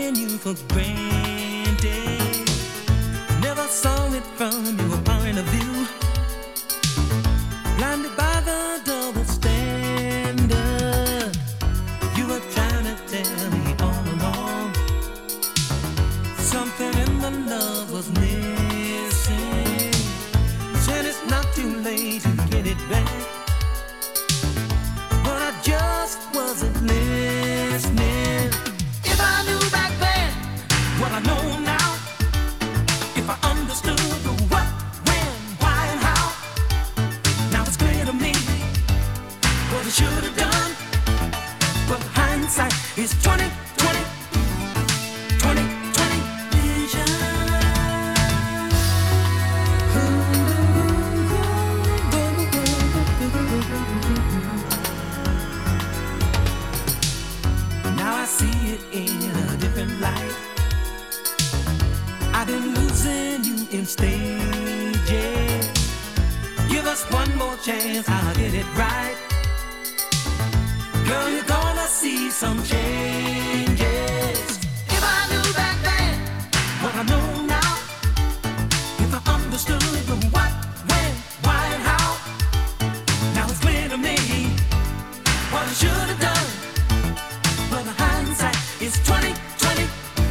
taken you for granted. Never saw it from your point of view. Blinded by the double standard. You were trying to tell me all along. Something in the love was missing. Said it's not too late to get it back. But I just wasn't listening. If I knew back then what I know now, if I understood the what, when, why, and how, now it's clear to me what I should have done. But hindsight is 20/20, 20/20 vision. Now I see it in a different light. I've been losing you in stages. Give us one more chance, I'll get it right. Girl, you're gonna see some changes. If I knew back then what I know now, if I understood the what, when, why, and how, now it's clear to me what I should have done. But the hindsight is 20/20,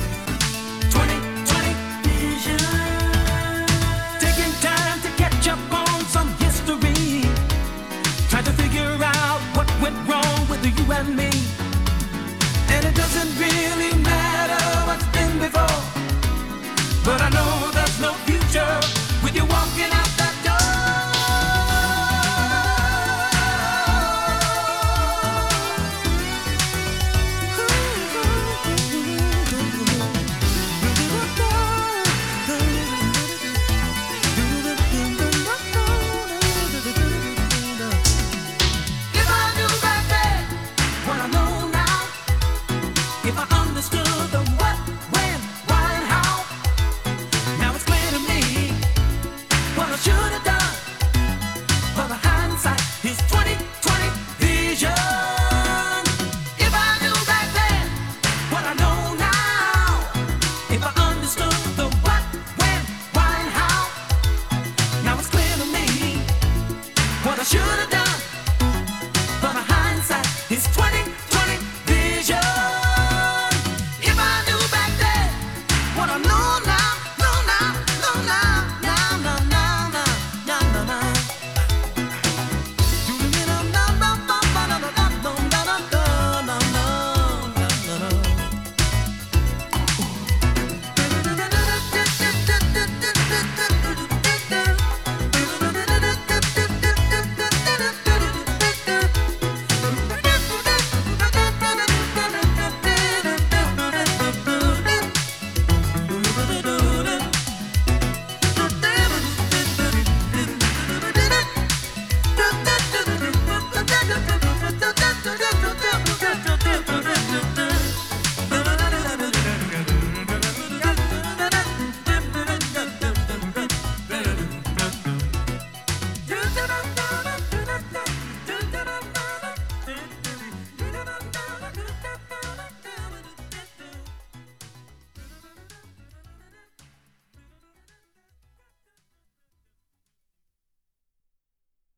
20/20 vision. Taking time to catch up on some history. Trying to figure out what went wrong with you and me. And it doesn't really matter what's been before. But I know there's no future with you walking out that If I knew back then what I know now, if I understood the